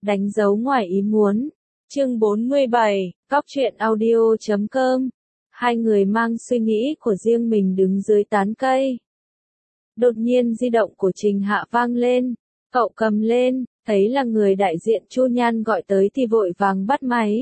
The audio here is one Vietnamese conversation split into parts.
Đánh dấu ngoài ý muốn. Chương 47, Cóc truyện audio.com. Hai người mang suy nghĩ của riêng mình đứng dưới tán cây. Đột nhiên di động của Trình Hạ vang lên. Cậu cầm lên, thấy là người đại diện Chu Nhan gọi tới thì vội vàng bắt máy.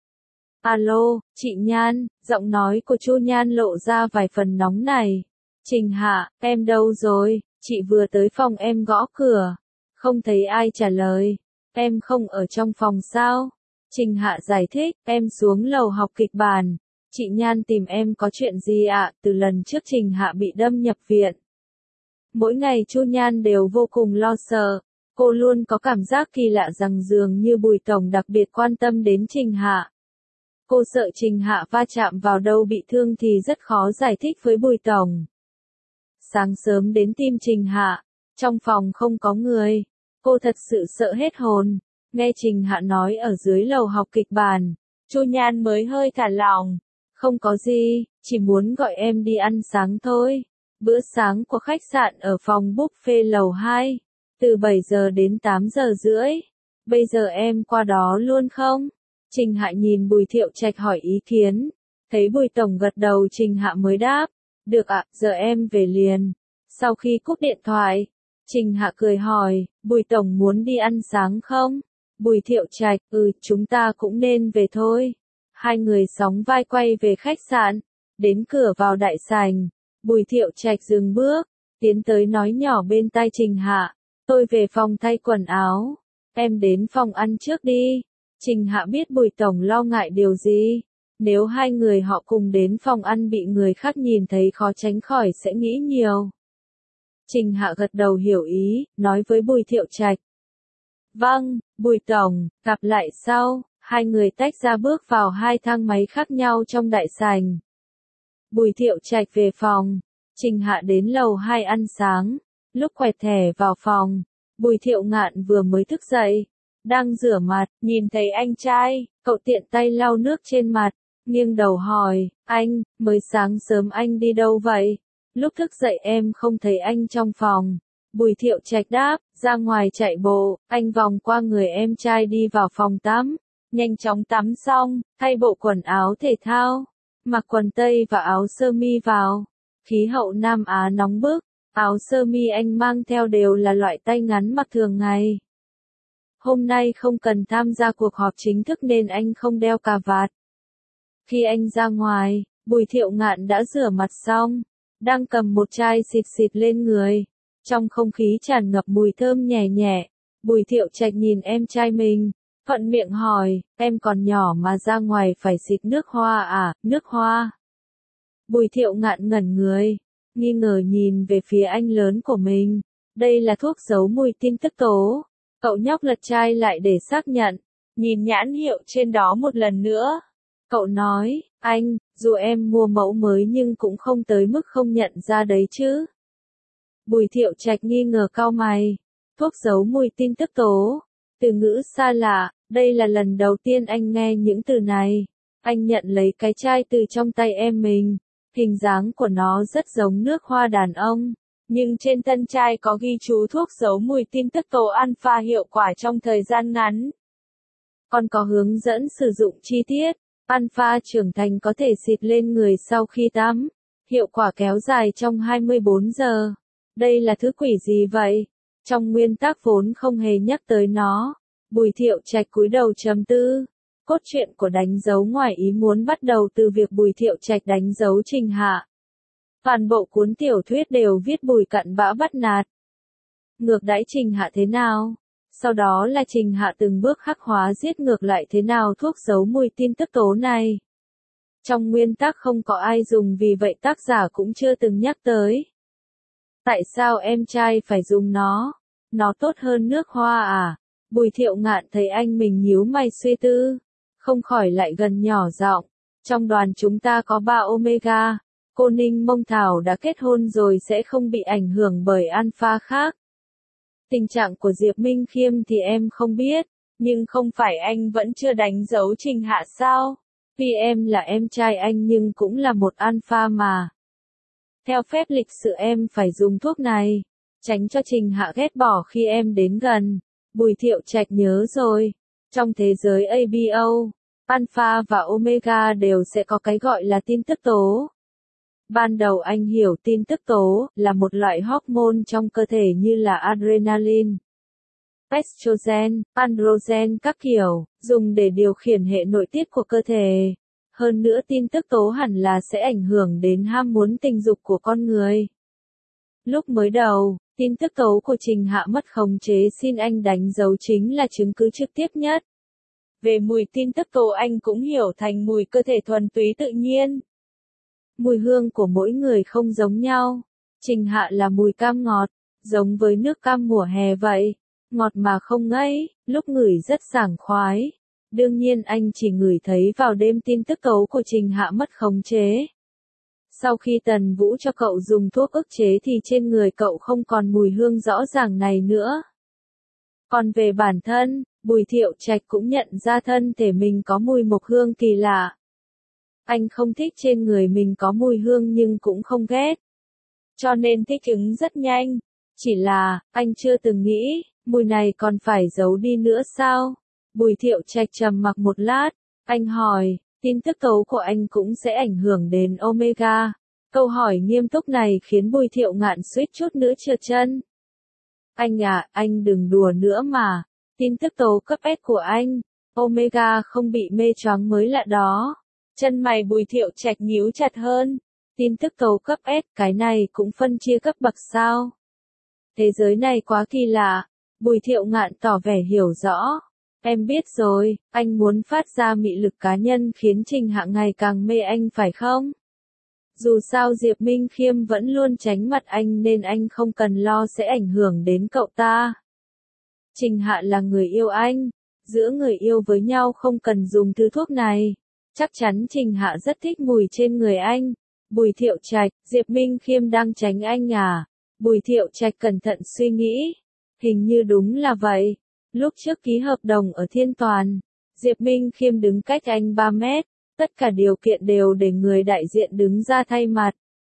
Alo, chị Nhan, giọng nói của Chu Nhan lộ ra vài phần nóng này. Trình Hạ, em đâu rồi? Chị vừa tới phòng em gõ cửa. Không thấy ai trả lời. Em không ở trong phòng sao? Trình Hạ giải thích, em xuống lầu học kịch bản. Chị Nhan tìm em có chuyện gì ạ? Từ lần trước Trình Hạ bị đâm nhập viện. Mỗi ngày Chu Nhan đều vô cùng lo sợ. Cô luôn có cảm giác kỳ lạ rằng dường như Bùi Tổng đặc biệt quan tâm đến Trình Hạ. Cô sợ Trình Hạ va chạm vào đâu bị thương thì rất khó giải thích với Bùi Tổng. Sáng sớm đến tìm Trình Hạ, trong phòng không có người. Cô thật sự sợ hết hồn. Nghe Trình Hạ nói ở dưới lầu học kịch bản, Chu Nhan mới hơi thả lỏng. Không có gì, chỉ muốn gọi em đi ăn sáng thôi. Bữa sáng của khách sạn ở phòng buffet lầu 2, từ 7 giờ đến 8 giờ rưỡi. Bây giờ em qua đó luôn không? Trình Hạ nhìn Bùi Thiệu Trạch hỏi ý kiến. Thấy Bùi Tổng gật đầu Trình Hạ mới đáp. Được ạ, giờ em về liền. Sau khi cúp điện thoại, Trình Hạ cười hỏi, Bùi Tổng muốn đi ăn sáng không? Bùi Thiệu Trạch, chúng ta cũng nên về thôi. Hai người sóng vai quay về khách sạn. Đến cửa vào đại sảnh, Bùi Thiệu Trạch dừng bước, tiến tới nói nhỏ bên tai Trình Hạ. Tôi về phòng thay quần áo. Em đến phòng ăn trước đi. Trình Hạ biết Bùi Tổng lo ngại điều gì. Nếu hai người họ cùng đến phòng ăn bị người khác nhìn thấy khó tránh khỏi sẽ nghĩ nhiều. Trình Hạ gật đầu hiểu ý, nói với Bùi Thiệu Trạch. Vâng, Bùi Tổng, gặp lại sau. Hai người tách ra bước vào hai thang máy khác nhau trong đại sảnh. Bùi Thiệu Trạch về phòng. Trình Hạ đến lầu 2 ăn sáng. Lúc quẹt thẻ vào phòng, Bùi Thiệu Ngạn vừa mới thức dậy. Đang rửa mặt, nhìn thấy anh trai, cậu tiện tay lau nước trên mặt. Nghiêng đầu hỏi, anh, mới sáng sớm anh đi đâu vậy? Lúc thức dậy em không thấy anh trong phòng. Bùi Thiệu Trạch đáp, ra ngoài chạy bộ, anh vòng qua người em trai đi vào phòng tắm. Nhanh chóng tắm xong, thay bộ quần áo thể thao, mặc quần tây và áo sơ mi vào. Khí hậu Nam Á nóng bức, áo sơ mi anh mang theo đều là loại tay ngắn mặc thường ngày. Hôm nay không cần tham gia cuộc họp chính thức nên anh không đeo cà vạt. Khi anh ra ngoài, Bùi Thiệu Ngạn đã rửa mặt xong, đang cầm một chai xịt xịt lên người. Trong không khí tràn ngập mùi thơm nhẹ nhẹ, Bùi Thiệu Trạch nhìn em trai mình, thuận miệng hỏi, em còn nhỏ mà ra ngoài phải xịt nước hoa à, nước hoa? Bùi Thiệu Ngạn ngẩn người, nghi ngờ nhìn về phía anh lớn của mình. Đây là thuốc giấu mùi tin tức tố. Cậu nhóc lật chai lại để xác nhận, nhìn nhãn hiệu trên đó một lần nữa. Cậu nói, anh, dù em mua mẫu mới nhưng cũng không tới mức không nhận ra đấy chứ. Bùi Thiệu Trạch nghi ngờ cau mày. Thuốc giấu mùi tin tức tố. Từ ngữ xa lạ, đây là lần đầu tiên anh nghe những từ này. Anh nhận lấy cái chai từ trong tay em mình. Hình dáng của nó rất giống nước hoa đàn ông. Nhưng trên thân chai có ghi chú thuốc giấu mùi tin tức tố alpha hiệu quả trong thời gian ngắn. Còn có hướng dẫn sử dụng chi tiết. Alpha trưởng thành có thể xịt lên người sau khi tắm. Hiệu quả kéo dài trong 24 giờ. Đây là thứ quỷ gì vậy? Trong nguyên tắc vốn không hề nhắc tới nó. Bùi Thiệu Trạch cúi đầu trầm tư. Cốt truyện của đánh dấu ngoài ý muốn bắt đầu từ việc Bùi Thiệu Trạch đánh dấu Trình Hạ. Toàn bộ cuốn tiểu thuyết đều viết Bùi cặn bã bắt nạt. Ngược đãi Trình Hạ thế nào? Sau đó là Trình Hạ từng bước khắc hóa giết ngược lại thế nào thuốc giấu mùi tin tức tố này. Trong nguyên tắc không có ai dùng vì vậy tác giả cũng chưa từng nhắc tới. Tại sao em trai phải dùng nó? Nó tốt hơn nước hoa à? Bùi Thiệu Ngạn thấy anh mình nhíu mày suy tư. Không khỏi lại gần nhỏ giọng. Trong đoàn chúng ta có 3 Omega. Cô Ninh Mông Thảo đã kết hôn rồi sẽ không bị ảnh hưởng bởi alpha khác. Tình trạng của Diệp Minh Khiêm thì em không biết. Nhưng không phải anh vẫn chưa đánh dấu Trình Hạ sao? Vì em là em trai anh nhưng cũng là một alpha mà. Theo phép lịch sự em phải dùng thuốc này. Tránh cho Trình Hạ ghét bỏ khi em đến gần. Bùi Thiệu Trạch nhớ rồi. Trong thế giới ABO, Alpha và Omega đều sẽ có cái gọi là tin tức tố. Ban đầu anh hiểu tin tức tố là một loại hormone trong cơ thể như là adrenaline, estrogen, androgen các kiểu, dùng để điều khiển hệ nội tiết của cơ thể. Hơn nữa tin tức tố hẳn là sẽ ảnh hưởng đến ham muốn tình dục của con người. Lúc mới đầu, tin tức tố của Trình Hạ mất khống chế xin anh đánh dấu chính là chứng cứ trực tiếp nhất. Về mùi tin tức tố anh cũng hiểu thành mùi cơ thể thuần túy tự nhiên. Mùi hương của mỗi người không giống nhau. Trình Hạ là mùi cam ngọt, giống với nước cam mùa hè vậy. Ngọt mà không ngấy, lúc ngửi rất sảng khoái. Đương nhiên anh chỉ ngửi thấy vào đêm tin tức tố của Trình Hạ mất khống chế. Sau khi Tần Vũ cho cậu dùng thuốc ức chế thì trên người cậu không còn mùi hương rõ ràng này nữa. Còn về bản thân, Bùi Thiệu Trạch cũng nhận ra thân thể mình có mùi mộc hương kỳ lạ. Anh không thích trên người mình có mùi hương nhưng cũng không ghét. Cho nên thích ứng rất nhanh. Chỉ là, anh chưa từng nghĩ, mùi này còn phải giấu đi nữa sao? Bùi Thiệu Trạch trầm mặc một lát, anh hỏi, tin tức tố của anh cũng sẽ ảnh hưởng đến Omega. Câu hỏi nghiêm túc này khiến Bùi Thiệu Ngạn suýt chút nữa trượt chân. Anh à, anh đừng đùa nữa mà. Tin tức tố cấp S của anh, Omega không bị mê choáng mới lạ đó. Chân mày Bùi Thiệu Trạch nhíu chặt hơn. Tin tức tố cấp S, cái này cũng phân chia cấp bậc sao? Thế giới này quá kỳ lạ. Bùi Thiệu Ngạn tỏ vẻ hiểu rõ. Em biết rồi, anh muốn phát ra mị lực cá nhân khiến Trình Hạ ngày càng mê anh phải không? Dù sao Diệp Minh Khiêm vẫn luôn tránh mặt anh nên anh không cần lo sẽ ảnh hưởng đến cậu ta. Trình Hạ là người yêu anh. Giữa người yêu với nhau không cần dùng thứ thuốc này. Chắc chắn Trình Hạ rất thích mùi trên người anh. Bùi Thiệu Trạch, Diệp Minh Khiêm đang tránh anh à? Bùi Thiệu Trạch cẩn thận suy nghĩ. Hình như đúng là vậy. Lúc trước ký hợp đồng ở Thiên Toàn, Diệp Minh Khiêm đứng cách anh 3 mét. Tất cả điều kiện đều để người đại diện đứng ra thay mặt.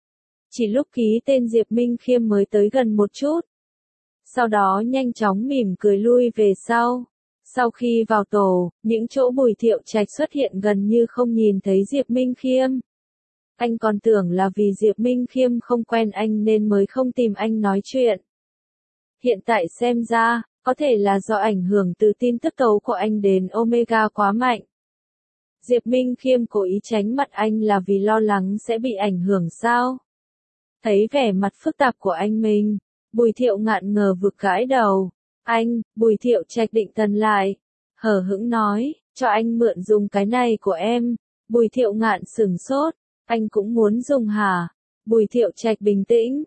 Chỉ lúc ký tên Diệp Minh Khiêm mới tới gần một chút. Sau đó nhanh chóng mỉm cười lui về sau. Sau khi vào tổ, những chỗ Bùi Thiệu Trạch xuất hiện gần như không nhìn thấy Diệp Minh Khiêm. Anh còn tưởng là vì Diệp Minh Khiêm không quen anh nên mới không tìm anh nói chuyện. Hiện tại xem ra, có thể là do ảnh hưởng từ tin tức tố của anh đến Omega quá mạnh. Diệp Minh Khiêm cố ý tránh mặt anh là vì lo lắng sẽ bị ảnh hưởng sao? Thấy vẻ mặt phức tạp của anh mình, Bùi Thiệu Ngạn ngờ vực gãi đầu. Anh, Bùi Thiệu Trạch định thần lại. Hờ hững nói, cho anh mượn dùng cái này của em. Bùi Thiệu Ngạn sửng sốt. Anh cũng muốn dùng hả? Bùi Thiệu Trạch bình tĩnh.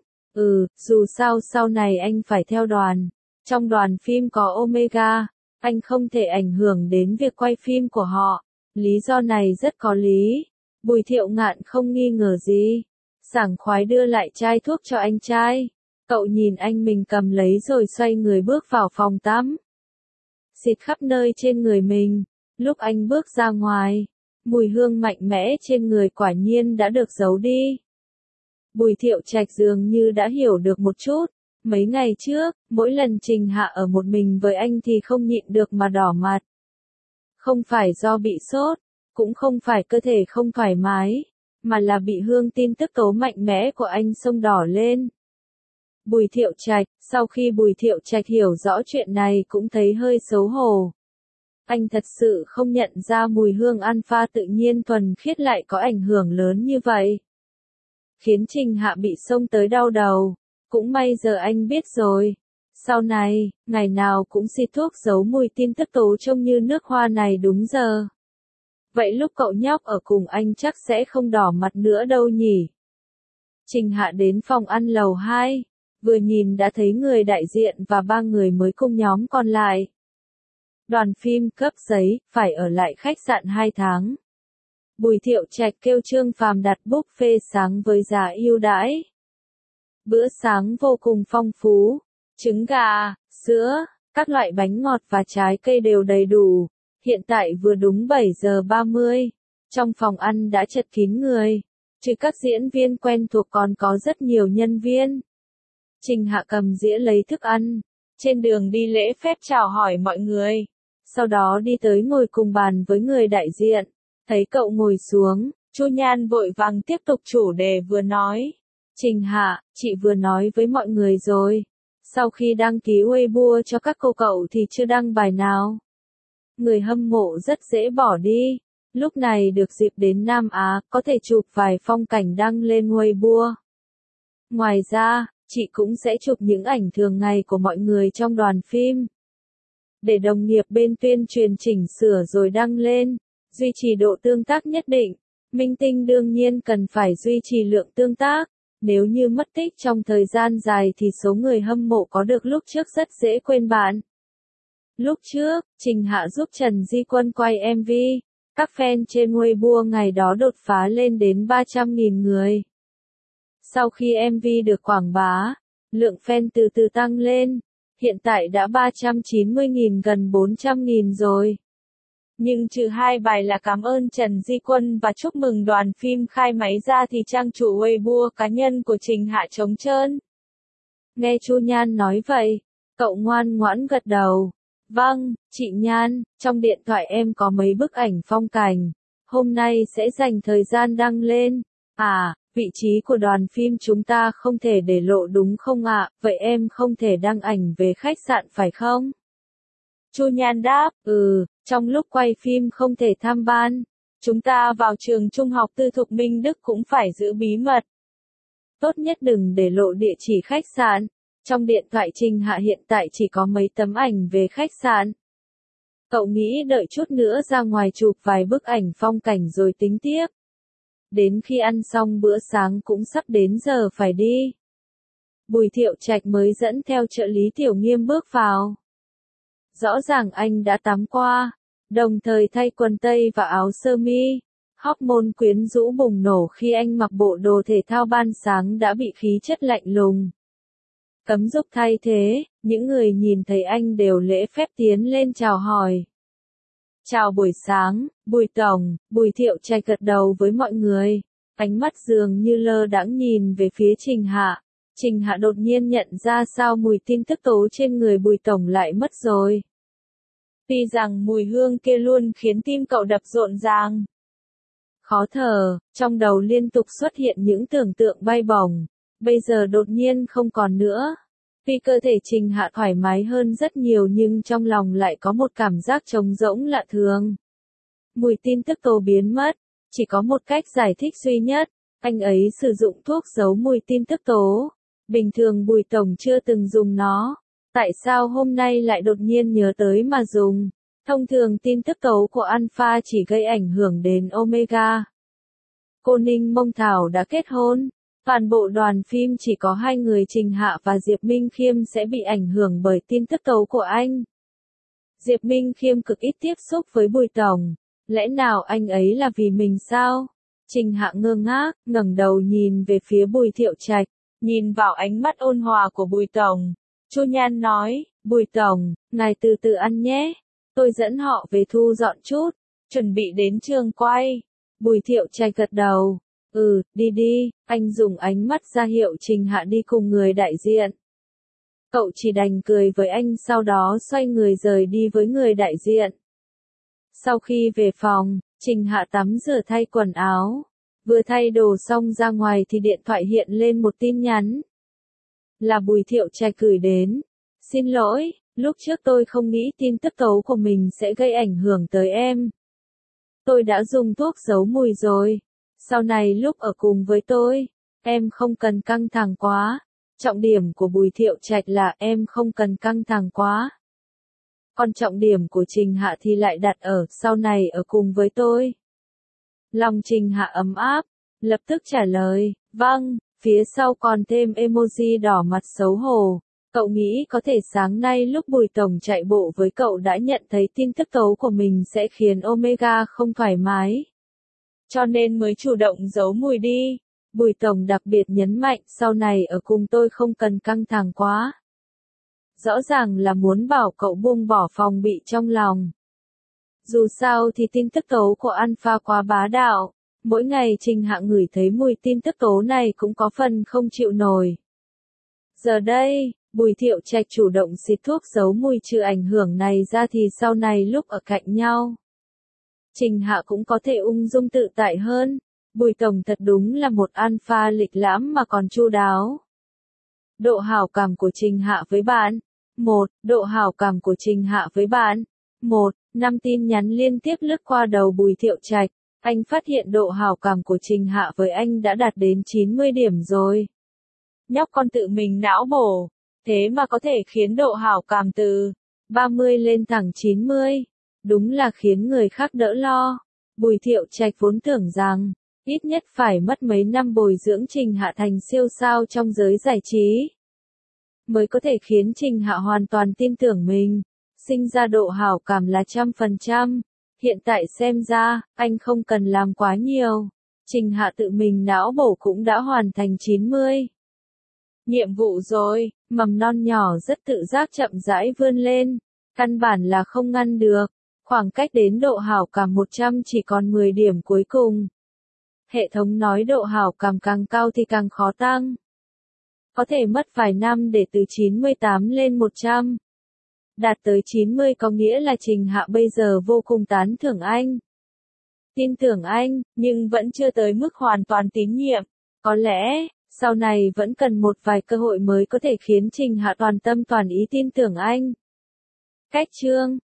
Dù sao sau này anh phải theo đoàn. Trong đoàn phim có Omega, anh không thể ảnh hưởng đến việc quay phim của họ. Lý do này rất có lý. Bùi Thiệu Ngạn không nghi ngờ gì. Sảng khoái đưa lại chai thuốc cho anh trai. Cậu nhìn anh mình cầm lấy rồi xoay người bước vào phòng tắm. Xịt khắp nơi trên người mình. Lúc anh bước ra ngoài, mùi hương mạnh mẽ trên người quả nhiên đã được giấu đi. Bùi Thiệu Trạch dường như đã hiểu được một chút. Mấy ngày trước, mỗi lần Trình Hạ ở một mình với anh thì không nhịn được mà đỏ mặt. Không phải do bị sốt, cũng không phải cơ thể không thoải mái, mà là bị hương tin tức tố mạnh mẽ của anh xông đỏ lên. Bùi Thiệu Trạch, sau khi Bùi Thiệu Trạch hiểu rõ chuyện này cũng thấy hơi xấu hổ. Anh thật sự không nhận ra mùi hương alpha tự nhiên thuần khiết lại có ảnh hưởng lớn như vậy. Khiến Trình Hạ bị xông tới đau đầu. Cũng may giờ anh biết rồi. Sau này, ngày nào cũng xịt thuốc giấu mùi tin tức tố trông như nước hoa này đúng giờ. Vậy lúc cậu nhóc ở cùng anh chắc sẽ không đỏ mặt nữa đâu nhỉ? Trình Hạ đến phòng ăn lầu 2. Vừa nhìn đã thấy người đại diện và 3 người mới cùng nhóm còn lại. Đoàn phim cấp giấy, phải ở lại khách sạn 2 tháng. Bùi Thiệu Trạch kêu Trương Phàm đặt buffet sáng với giá ưu đãi. Bữa sáng vô cùng phong phú. Trứng gà, sữa, các loại bánh ngọt và trái cây đều đầy đủ. Hiện tại vừa đúng 7 giờ 30. Trong phòng ăn đã chật kín người. Trừ các diễn viên quen thuộc còn có rất nhiều nhân viên. Trình Hạ cầm dĩa lấy thức ăn. trên đường đi lễ phép chào hỏi mọi người. Sau đó đi tới ngồi cùng bàn với người đại diện. Thấy cậu ngồi xuống, Chu Nhan vội vàng tiếp tục chủ đề vừa nói. Trình Hạ, chị vừa nói với mọi người rồi. Sau khi đăng ký Weibo cho các cô cậu thì chưa đăng bài nào. Người hâm mộ rất dễ bỏ đi. Lúc này được dịp đến Nam Á, có thể chụp vài phong cảnh đăng lên Weibo. Ngoài ra, chị cũng sẽ chụp những ảnh thường ngày của mọi người trong đoàn phim. Để đồng nghiệp bên tuyên truyền chỉnh sửa rồi đăng lên, duy trì độ tương tác nhất định. Minh tinh đương nhiên cần phải duy trì lượng tương tác. Nếu như mất tích trong thời gian dài thì số người hâm mộ có được lúc trước rất dễ quên bạn. Lúc trước, Trình Hạ giúp Trần Di Quân quay MV. Các fan trên Weibo ngày đó đột phá lên đến 300.000 người. Sau khi MV được quảng bá, lượng fan từ từ tăng lên, hiện tại đã 390.000 gần 400.000 rồi. Nhưng trừ hai bài là cảm ơn Trần Di Quân và chúc mừng đoàn phim khai máy ra thì trang chủ Weibo cá nhân của Trình Hạ trống trơn. Nghe Chu Nhan nói vậy, cậu ngoan ngoãn gật đầu. Vâng, chị Nhan, trong điện thoại em có mấy bức ảnh phong cảnh, hôm nay sẽ dành thời gian đăng lên. À, vị trí của đoàn phim chúng ta không thể để lộ đúng không ạ? Vậy em không thể đăng ảnh về khách sạn phải không? Chu Nhan đáp, trong lúc quay phim không thể tham ban. Chúng ta vào trường trung học tư thục Minh Đức cũng phải giữ bí mật. Tốt nhất đừng để lộ địa chỉ khách sạn. Trong điện thoại Trình Hạ hiện tại chỉ có mấy tấm ảnh về khách sạn. Cậu nghĩ đợi chút nữa ra ngoài chụp vài bức ảnh phong cảnh rồi tính tiếp. Đến khi ăn xong bữa sáng cũng sắp đến giờ phải đi. Bùi Thiệu Trạch mới dẫn theo trợ lý Tiểu Nghiêm bước vào. Rõ ràng anh đã tắm qua, đồng thời thay quần tây và áo sơ mi. Hormone quyến rũ bùng nổ khi anh mặc bộ đồ thể thao ban sáng đã bị khí chất lạnh lùng. Cấm dục thay thế, những người nhìn thấy anh đều lễ phép tiến lên chào hỏi. Chào buổi sáng, Bùi Tổng, Bùi Thiệu Trạch gật đầu với mọi người. Ánh mắt dường như lơ đãng nhìn về phía Trình Hạ. Trình Hạ đột nhiên nhận ra sao mùi tin tức tố trên người Bùi Tổng lại mất rồi. Tuy rằng mùi hương kia luôn khiến tim cậu đập rộn ràng. Khó thở, trong đầu liên tục xuất hiện những tưởng tượng bay bổng. Bây giờ đột nhiên không còn nữa. Tuy cơ thể Trình Hạ thoải mái hơn rất nhiều nhưng trong lòng lại có một cảm giác trống rỗng lạ thường. Mùi tin tức tố biến mất, chỉ có một cách giải thích duy nhất, anh ấy sử dụng thuốc giấu mùi tin tức tố. Bình thường Bùi Tổng chưa từng dùng nó, tại sao hôm nay lại đột nhiên nhớ tới mà dùng? Thông thường tin tức tố của Alpha chỉ gây ảnh hưởng đến Omega. Cô Ninh Mông Thảo đã kết hôn. Toàn bộ đoàn phim chỉ có hai người Trình Hạ và Diệp Minh Khiêm sẽ bị ảnh hưởng bởi tin tức tố của anh. Diệp Minh Khiêm cực ít tiếp xúc với Bùi Tổng. Lẽ nào anh ấy là vì mình sao? Trình Hạ ngơ ngác, ngẩng đầu nhìn về phía Bùi Thiệu Trạch, nhìn vào ánh mắt ôn hòa của Bùi Tổng. Chu Nhan nói, Bùi Tổng, ngài từ từ ăn nhé. Tôi dẫn họ về thu dọn chút, chuẩn bị đến trường quay. Bùi Thiệu Trạch gật đầu. Đi đi, anh dùng ánh mắt ra hiệu Trình Hạ đi cùng người đại diện. Cậu chỉ đành cười với anh sau đó xoay người rời đi với người đại diện. Sau khi về phòng, Trình Hạ tắm rửa thay quần áo. Vừa thay đồ xong ra ngoài thì điện thoại hiện lên một tin nhắn. Là Bùi Thiệu Trạch gửi đến. Xin lỗi, lúc trước tôi không nghĩ tin tức tố của mình sẽ gây ảnh hưởng tới em. Tôi đã dùng thuốc giấu mùi rồi. Sau này lúc ở cùng với tôi, em không cần căng thẳng quá. Trọng điểm của Bùi Thiệu Trạch là em không cần căng thẳng quá. Còn trọng điểm của Trình Hạ thì lại đặt ở sau này ở cùng với tôi. Lòng Trình Hạ ấm áp, lập tức trả lời, vâng, phía sau còn thêm emoji đỏ mặt xấu hổ. Cậu nghĩ có thể sáng nay lúc Bùi Tổng chạy bộ với cậu đã nhận thấy tin tức tố của mình sẽ khiến Omega không thoải mái. Cho nên mới chủ động giấu mùi đi. Bùi Tổng đặc biệt nhấn mạnh sau này ở cùng tôi không cần căng thẳng quá. Rõ ràng là muốn bảo cậu buông bỏ phòng bị trong lòng. Dù sao thì tin tức tố của Alpha quá bá đạo. Mỗi ngày Trình Hạ ngửi thấy mùi tin tức tố này cũng có phần không chịu nổi. Giờ đây, Bùi Thiệu Trạch chủ động xịt thuốc giấu mùi trừ ảnh hưởng này ra thì sau này lúc ở cạnh nhau, Trình Hạ cũng có thể ung dung tự tại hơn. Bùi Tổng thật đúng là một alpha lịch lãm mà còn chu đáo. Độ hảo cảm của Trình Hạ với bạn. 1. Độ hảo cảm của Trình Hạ với bạn. 1. 5 tin nhắn liên tiếp lướt qua đầu Bùi Thiệu Trạch. Anh phát hiện độ hảo cảm của Trình Hạ với anh đã đạt đến 90 điểm rồi. Nhóc con tự mình não bổ, thế mà có thể khiến độ hảo cảm từ 30 lên thẳng 90. Đúng là khiến người khác đỡ lo. Bùi Thiệu Trạch vốn tưởng rằng, ít nhất phải mất mấy năm bồi dưỡng Trình Hạ thành siêu sao trong giới giải trí, mới có thể khiến Trình Hạ hoàn toàn tin tưởng mình, sinh ra độ hảo cảm là 100%. Hiện tại xem ra, anh không cần làm quá nhiều. Trình Hạ tự mình não bổ cũng đã hoàn thành 90 nhiệm vụ rồi. Mầm non nhỏ rất tự giác chậm rãi vươn lên, căn bản là không ngăn được. Khoảng cách đến độ hảo cảm 100 chỉ còn 10 điểm cuối cùng. Hệ thống nói độ hảo cảm càng cao thì càng khó tăng. Có thể mất vài năm để từ 98 lên 100. Đạt tới 90 có nghĩa là Trình Hạ bây giờ vô cùng tán thưởng anh. Tin tưởng anh, nhưng vẫn chưa tới mức hoàn toàn tín nhiệm. Có lẽ, sau này vẫn cần một vài cơ hội mới có thể khiến Trình Hạ toàn tâm toàn ý tin tưởng anh. Cách chương